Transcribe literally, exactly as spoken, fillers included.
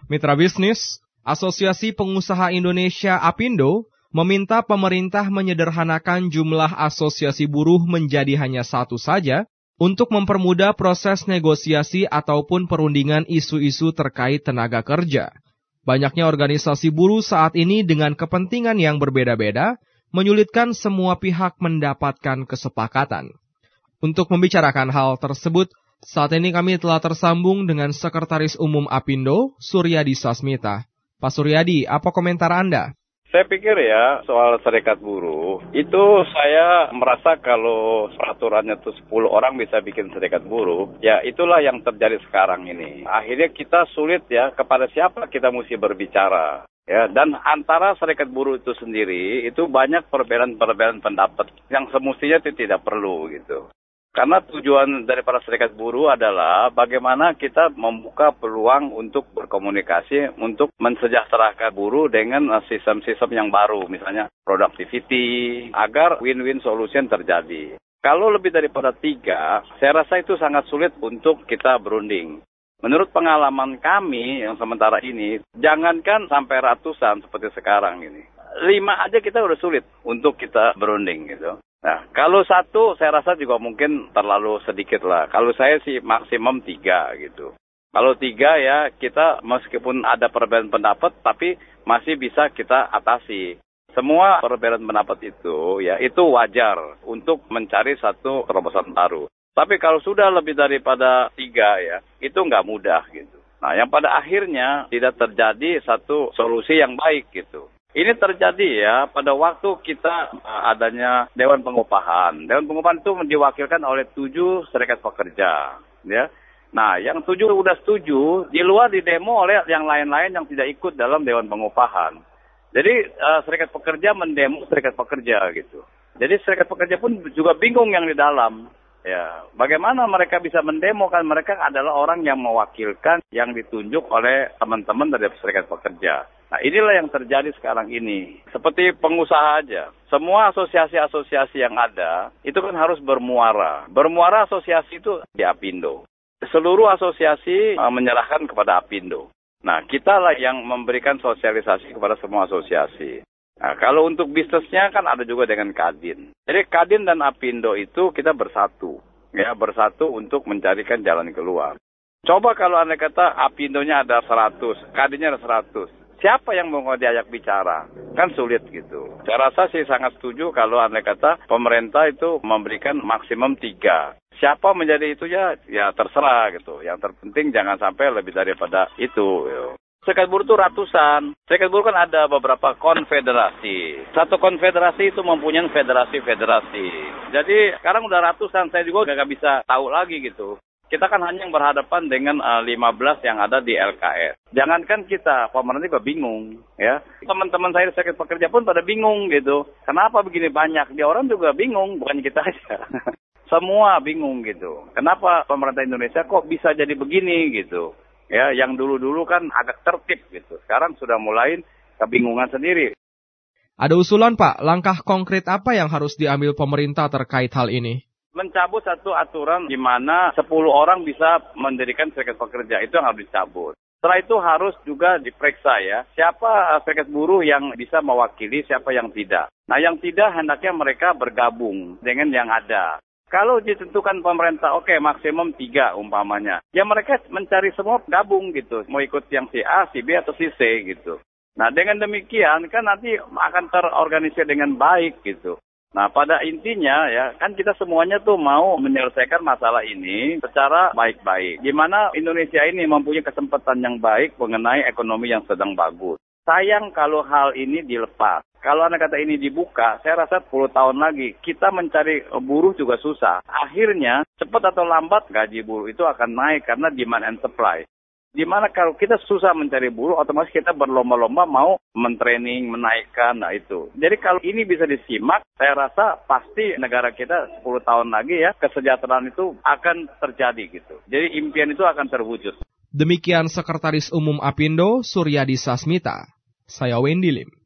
Mitra bisnis, Asosiasi Pengusaha Indonesia APindo meminta pemerintah menyederhanakan jumlah asosiasi buruh menjadi hanya satu saja untuk mempermudah proses negosiasi ataupun perundingan isu-isu terkait tenaga kerja. Banyaknya organisasi buruh saat ini dengan kepentingan yang berbeda-beda menyulitkan semua pihak mendapatkan kesepakatan. Untuk membicarakan hal tersebut, saat ini kami telah tersambung dengan Sekretaris Umum APindo, Suryadi Sasmita. Pak Suryadi, apa komentar Anda? Saya pikir ya, soal serikat buruh, itu saya merasa kalau peraturannya itu sepuluh orang bisa bikin serikat buruh, ya itulah yang terjadi sekarang ini. Akhirnya kita sulit ya, kepada siapa kita mesti berbicara. Ya, dan antara serikat buruh itu sendiri, itu banyak perbedaan-perbedaan pendapat yang semestinya itu tidak perlu gitu. Karena tujuan daripada serikat buruh adalah bagaimana kita membuka peluang untuk berkomunikasi, untuk mensejahterakan buruh dengan sistem-sistem yang baru, misalnya productivity, agar win-win solution terjadi. Kalau lebih daripada tiga, saya rasa itu sangat sulit untuk kita berunding. Menurut pengalaman kami yang sementara ini, jangankan sampai ratusan seperti sekarang ini. Lima aja kita udah sulit untuk kita berunding gitu. Nah, kalau satu saya rasa juga mungkin terlalu sedikit lah. Kalau saya sih maksimum tiga gitu. Kalau tiga ya kita meskipun ada perbedaan pendapat tapi masih bisa kita atasi. Semua perbedaan pendapat itu ya itu wajar untuk mencari satu terobosan baru. Tapi kalau sudah lebih daripada tiga ya, itu nggak mudah gitu. Nah, yang pada akhirnya tidak terjadi satu solusi yang baik gitu. Ini terjadi ya pada waktu kita adanya Dewan Pengupahan. Dewan Pengupahan itu diwakilkan oleh tujuh serikat pekerja. Ya. Nah, yang tujuh udah setuju, di luar di demo oleh yang lain-lain yang tidak ikut dalam Dewan Pengupahan. Jadi uh, serikat pekerja mendemo serikat pekerja gitu. Jadi serikat pekerja pun juga bingung yang di dalam. Ya, bagaimana mereka bisa mendemo kan mereka adalah orang yang mewakilkan yang ditunjuk oleh teman-teman dari serikat pekerja. Nah, inilah yang terjadi sekarang ini. Seperti pengusaha aja. Semua asosiasi-asosiasi yang ada itu kan harus bermuara. Bermuara asosiasi itu di APindo. Seluruh asosiasi uh, menyerahkan kepada APindo. Nah, kita lah yang memberikan sosialisasi kepada semua asosiasi. Nah, kalau untuk bisnisnya kan ada juga dengan Kadin. Jadi Kadin dan APindo itu kita bersatu. Ya, bersatu untuk mencarikan jalan keluar. Coba kalau anda kata APindonya ada seratus, Kadinnya ada seratus. Siapa yang mau diajak bicara? Kan sulit gitu. Saya rasa sih sangat setuju kalau anda kata pemerintah itu memberikan maksimum tiga. Siapa menjadi itu ya, ya terserah gitu. Yang terpenting jangan sampai lebih daripada itu. Yo. Serikat buruh itu ratusan. Serikat buruh kan ada beberapa konfederasi. Satu konfederasi itu mempunyai federasi-federasi. Jadi sekarang udah ratusan, saya juga gak bisa tahu lagi gitu. Kita kan hanya berhadapan dengan uh, lima belas yang ada di L K S. Jangankan kita, pemerintah juga bingung. Ya, teman-teman saya di serikat pekerja pun pada bingung gitu. Kenapa begini banyak? Dia orang juga bingung, bukan kita aja. Semua bingung gitu. Kenapa pemerintah Indonesia kok bisa jadi begini gitu? Ya, yang dulu-dulu kan agak tertib gitu. Sekarang sudah mulai kebingungan sendiri. Ada usulan Pak, langkah konkret apa yang harus diambil pemerintah terkait hal ini? Mencabut satu aturan di mana sepuluh orang bisa mendirikan serikat pekerja. Itu yang harus dicabut. Setelah itu harus juga diperiksa ya. Siapa serikat buruh yang bisa mewakili, siapa yang tidak. Nah, yang tidak hendaknya mereka bergabung dengan yang ada. Kalau ditentukan pemerintah, oke okay, maksimum tiga umpamanya. Ya mereka mencari semua gabung gitu. Mau ikut yang si A, si B, atau si C gitu. Nah dengan demikian kan nanti akan terorganisir dengan baik gitu. Nah pada intinya ya kan kita semuanya tuh mau menyelesaikan masalah ini secara baik-baik. Gimana Indonesia ini mempunyai kesempatan yang baik mengenai ekonomi yang sedang bagus. Sayang kalau hal ini dilepas. Kalau anda kata ini dibuka, saya rasa sepuluh tahun lagi kita mencari buruh juga susah. Akhirnya cepat atau lambat gaji buruh itu akan naik karena demand and supply. Dimana kalau kita susah mencari buruh, otomatis kita berlomba-lomba mau mentraining, menaikkan, nah itu. Jadi kalau ini bisa disimak, saya rasa pasti negara kita sepuluh tahun lagi ya kesejahteraan itu akan terjadi gitu. Jadi impian itu akan terwujud. Demikian Sekretaris Umum APindo, Suryadi Sasmita. Saya Wendy Lim.